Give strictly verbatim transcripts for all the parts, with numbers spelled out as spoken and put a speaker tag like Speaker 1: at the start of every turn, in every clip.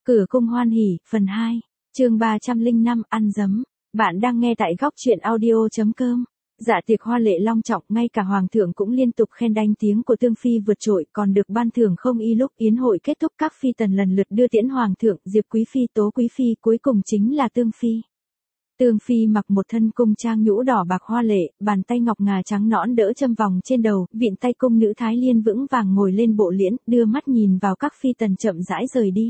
Speaker 1: Cửa cung hoan hỉ, phần hai, chương ba trăm lẻ năm, ăn dấm. Bạn đang nghe tại góc truyện audio chấm com. Dạ tiệc hoa lệ long trọng, ngay cả hoàng thượng cũng liên tục khen đanh tiếng của Tương Phi vượt trội, còn được ban thưởng không y. Lúc yến hội kết thúc, các phi tần lần lượt đưa tiễn hoàng thượng, Diệp Quý Phi, Tố Quý Phi, cuối cùng chính là Tương Phi. Tương Phi mặc một thân cung trang nhũ đỏ bạc hoa lệ, bàn tay ngọc ngà trắng nõn đỡ châm vòng trên đầu, vịn tay cung nữ Thái Liên vững vàng ngồi lên bộ liễn, đưa mắt nhìn vào các phi tần chậm rãi rời đi.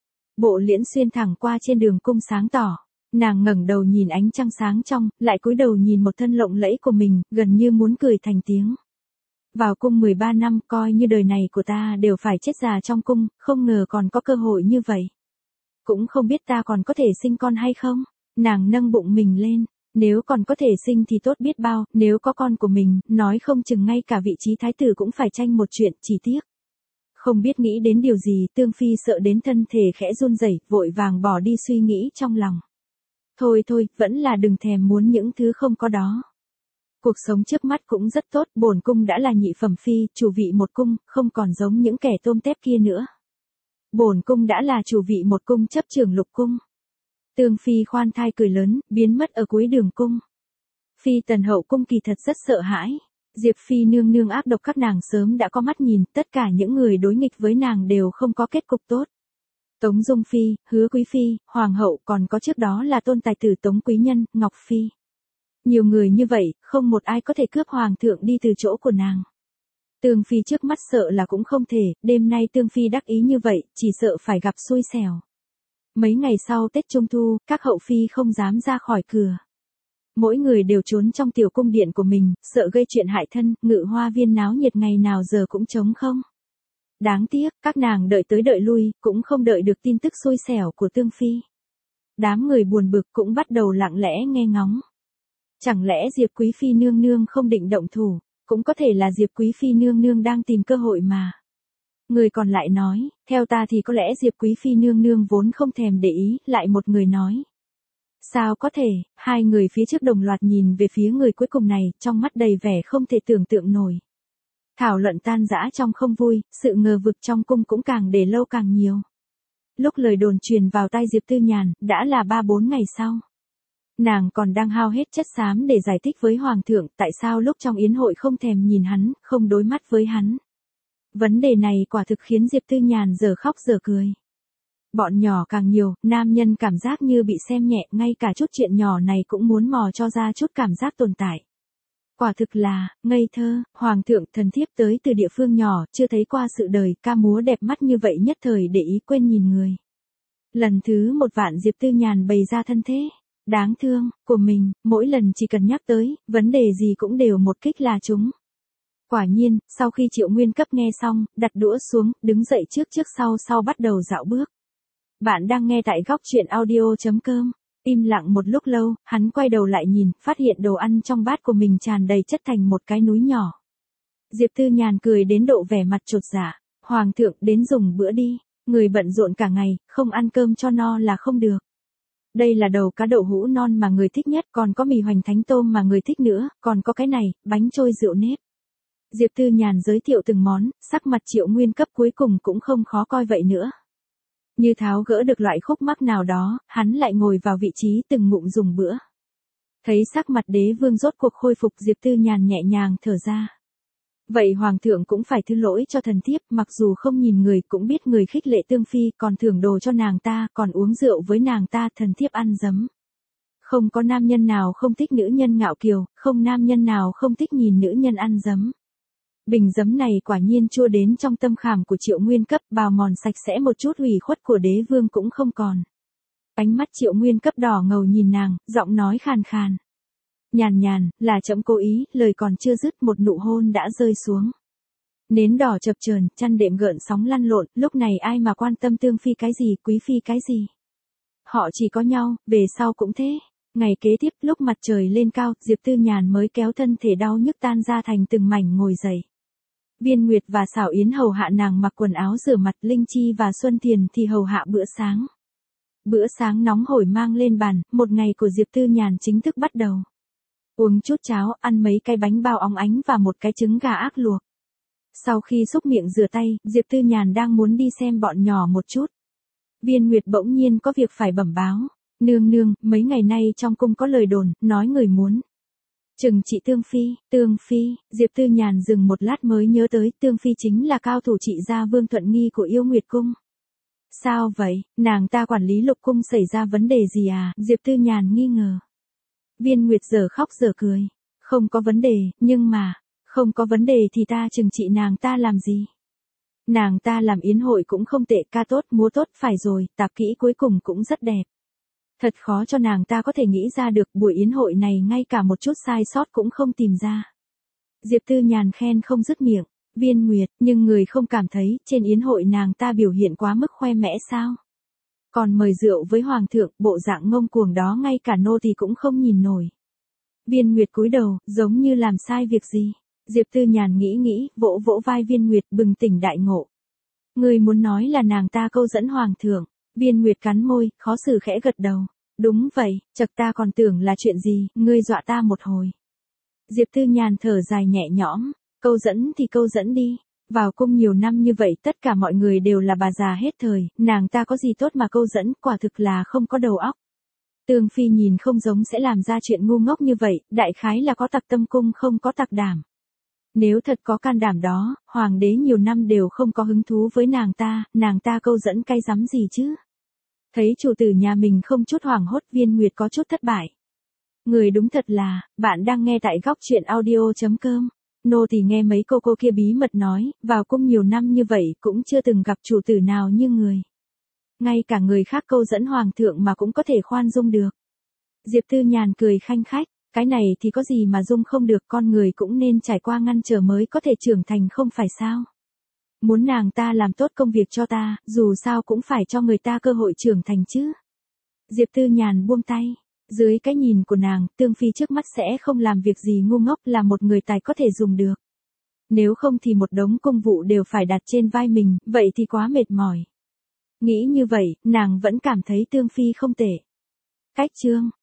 Speaker 1: Bộ liễn xuyên thẳng qua trên đường cung sáng tỏ, nàng ngẩng đầu nhìn ánh trăng sáng trong, lại cúi đầu nhìn một thân lộng lẫy của mình, gần như muốn cười thành tiếng. Vào cung mười ba năm, coi như đời này của ta đều phải chết già trong cung, không ngờ còn có cơ hội như vậy. Cũng không biết ta còn có thể sinh con hay không. Nàng nâng bụng mình lên, nếu còn có thể sinh thì tốt biết bao, nếu có con của mình, nói không chừng ngay cả vị trí thái tử cũng phải tranh một chuyện, chỉ tiếc. Không biết nghĩ đến điều gì, Tương Phi sợ đến thân thể khẽ run rẩy, vội vàng bỏ đi suy nghĩ trong lòng. Thôi thôi, vẫn là đừng thèm muốn những thứ không có đó. Cuộc sống trước mắt cũng rất tốt, bổn cung đã là nhị phẩm phi, chủ vị một cung, không còn giống những kẻ tôm tép kia nữa. Bổn cung đã là chủ vị một cung, chấp trưởng lục cung. Tương Phi khoan thai cười lớn, biến mất ở cuối đường cung. Phi tần hậu cung kỳ thật rất sợ hãi. Diệp Phi nương nương ác độc, các nàng sớm đã có mắt nhìn, tất cả những người đối nghịch với nàng đều không có kết cục tốt. Tống Dung Phi, Hứa Quý Phi, Hoàng hậu, còn có trước đó là tôn tài tử Tống Quý Nhân, Ngọc Phi. Nhiều người như vậy, không một ai có thể cướp hoàng thượng đi từ chỗ của nàng. Tương Phi trước mắt sợ là cũng không thể, đêm nay Tương Phi đắc ý như vậy, chỉ sợ phải gặp xui xẻo. Mấy ngày sau Tết Trung Thu, các hậu phi không dám ra khỏi cửa. Mỗi người đều trốn trong tiểu cung điện của mình, sợ gây chuyện hại thân, Ngự Hoa Viên náo nhiệt ngày nào giờ cũng trống không. Đáng tiếc, các nàng đợi tới đợi lui, cũng không đợi được tin tức xui xẻo của Tương Phi. Đám người buồn bực cũng bắt đầu lặng lẽ nghe ngóng. Chẳng lẽ Diệp Quý Phi nương nương không định động thủ, cũng có thể là Diệp Quý Phi nương nương đang tìm cơ hội mà. Người còn lại nói, theo ta thì có lẽ Diệp Quý Phi nương nương vốn không thèm để ý, lại một người nói. Sao có thể, hai người phía trước đồng loạt nhìn về phía người cuối cùng này, trong mắt đầy vẻ không thể tưởng tượng nổi. Thảo luận tan rã trong không vui, sự ngờ vực trong cung cũng càng để lâu càng nhiều. Lúc lời đồn truyền vào tai Diệp Tư Nhàn, đã là ba bốn ngày sau. Nàng còn đang hao hết chất xám để giải thích với Hoàng thượng tại sao lúc trong yến hội không thèm nhìn hắn, không đối mắt với hắn. Vấn đề này quả thực khiến Diệp Tư Nhàn giờ khóc giờ cười. Bọn nhỏ càng nhiều, nam nhân cảm giác như bị xem nhẹ, ngay cả chút chuyện nhỏ này cũng muốn mò cho ra chút cảm giác tồn tại. Quả thực là, ngây thơ, Hoàng thượng thần thiếp tới từ địa phương nhỏ, chưa thấy qua sự đời, ca múa đẹp mắt như vậy nhất thời để ý quên nhìn người. Lần thứ một vạn Diệp Tư Nhàn bày ra thân thế, đáng thương, của mình, mỗi lần chỉ cần nhắc tới, vấn đề gì cũng đều một kích là trúng. Quả nhiên, sau khi Triệu Nguyên Cấp nghe xong, đặt đũa xuống, đứng dậy trước trước sau sau bắt đầu dạo bước. Bạn đang nghe tại góc truyện audio chấm com. Im lặng một lúc lâu, hắn quay đầu lại nhìn, phát hiện đồ ăn trong bát của mình tràn đầy chất thành một cái núi nhỏ. Diệp Tư Nhàn cười đến độ vẻ mặt chột dạ. Hoàng thượng đến dùng bữa đi, người bận rộn cả ngày, không ăn cơm cho no là không được. Đây là đầu cá đậu hũ non mà người thích nhất, còn có mì hoành thánh tôm mà người thích nữa, còn có cái này, bánh trôi rượu nếp. Diệp Tư Nhàn giới thiệu từng món, sắc mặt Triệu Nguyên Cấp cuối cùng cũng không khó coi vậy nữa. Như tháo gỡ được loại khúc mắc nào đó, hắn lại ngồi vào vị trí từng ngụm dùng bữa. Thấy sắc mặt đế vương rốt cuộc khôi phục, Diệp Tư Nhàn nhẹ nhàng thở ra. Vậy Hoàng thượng cũng phải thứ lỗi cho thần thiếp, mặc dù không nhìn người cũng biết người khích lệ Tương Phi, còn thưởng đồ cho nàng ta, còn uống rượu với nàng ta, thần thiếp ăn dấm. Không có nam nhân nào không thích nữ nhân ngạo kiều, không nam nhân nào không thích nhìn nữ nhân ăn dấm. Bình dấm này quả nhiên chua đến trong tâm khảm của Triệu Nguyên Cấp, bào mòn sạch sẽ một chút ủy khuất của đế vương cũng không còn. Ánh mắt Triệu Nguyên Cấp đỏ ngầu nhìn nàng, giọng nói khàn khàn. Nhàn nhàn, là trẫm cố ý, lời còn chưa dứt một nụ hôn đã rơi xuống. Nến đỏ chập chờn, chăn đệm gợn sóng lăn lộn, lúc này ai mà quan tâm Tương Phi cái gì, Quý Phi cái gì. Họ chỉ có nhau, về sau cũng thế. Ngày kế tiếp, lúc mặt trời lên cao, Diệp Tư Nhàn mới kéo thân thể đau nhức tan ra thành từng mảnh ngồi dậy. Viên Nguyệt và Xảo Yến hầu hạ nàng mặc quần áo rửa mặt, Linh Chi và Xuân Thiền thì hầu hạ bữa sáng. Bữa sáng nóng hổi mang lên bàn, một ngày của Diệp Tư Nhàn chính thức bắt đầu. Uống chút cháo, ăn mấy cái bánh bao óng ánh và một cái trứng gà ác luộc. Sau khi xúc miệng rửa tay, Diệp Tư Nhàn đang muốn đi xem bọn nhỏ một chút. Viên Nguyệt bỗng nhiên có việc phải bẩm báo. Nương nương, mấy ngày nay trong cung có lời đồn, nói người muốn trừng trị Tương Phi. Tương Phi, Diệp Tư Nhàn dừng một lát mới nhớ tới, Tương Phi chính là cao thủ trị gia Vương Thuận Nghi của Yêu Nguyệt Cung. Sao vậy, nàng ta quản lý Lục Cung xảy ra vấn đề gì à? Diệp Tư Nhàn nghi ngờ. Viên Nguyệt giờ khóc giờ cười. Không có vấn đề, nhưng mà, không có vấn đề thì ta trừng trị nàng ta làm gì? Nàng ta làm yến hội cũng không tệ, ca tốt, múa tốt, phải rồi, tạp kỹ cuối cùng cũng rất đẹp. Thật khó cho nàng ta có thể nghĩ ra được buổi yến hội này ngay cả một chút sai sót cũng không tìm ra. Diệp Tư Nhàn khen không dứt miệng. Viên Nguyệt, nhưng người không cảm thấy trên yến hội nàng ta biểu hiện quá mức khoe mẽ sao? Còn mời rượu với hoàng thượng, bộ dạng ngông cuồng đó ngay cả nô tỳ cũng không nhìn nổi. Viên Nguyệt cúi đầu, giống như làm sai việc gì. Diệp Tư Nhàn nghĩ nghĩ, vỗ vỗ vai Viên Nguyệt, bừng tỉnh đại ngộ. Người muốn nói là nàng ta câu dẫn hoàng thượng. Viên Nguyệt cắn môi, khó xử khẽ gật đầu. Đúng vậy, chật ta còn tưởng là chuyện gì, ngươi dọa ta một hồi. Diệp Tư Nhàn thở dài nhẹ nhõm, câu dẫn thì câu dẫn đi. Vào cung nhiều năm như vậy tất cả mọi người đều là bà già hết thời, nàng ta có gì tốt mà câu dẫn, quả thực là không có đầu óc. Tương Phi nhìn không giống sẽ làm ra chuyện ngu ngốc như vậy, đại khái là có tặc tâm cung không có tặc đảm. Nếu thật có can đảm đó, hoàng đế nhiều năm đều không có hứng thú với nàng ta, nàng ta câu dẫn cay rắm gì chứ. Thấy chủ tử nhà mình không chút hoảng hốt, Viên Nguyệt có chút thất bại. Người đúng thật là, bạn đang nghe tại góc truyện audio chấm com. Nô tỳ nghe mấy cô cô kia bí mật nói, vào cung nhiều năm như vậy cũng chưa từng gặp chủ tử nào như người. Ngay cả người khác câu dẫn hoàng thượng mà cũng có thể khoan dung được. Diệp Tư Nhàn cười khanh khách, cái này thì có gì mà dung không được, con người cũng nên trải qua ngăn trở mới có thể trưởng thành không phải sao. Muốn nàng ta làm tốt công việc cho ta, dù sao cũng phải cho người ta cơ hội trưởng thành chứ. Diệp Tư Nhàn buông tay. Dưới cái nhìn của nàng, Tương Phi trước mắt sẽ không làm việc gì ngu ngốc, là một người tài có thể dùng được. Nếu không thì một đống công vụ đều phải đặt trên vai mình, vậy thì quá mệt mỏi. Nghĩ như vậy, nàng vẫn cảm thấy Tương Phi không tệ. Cách chương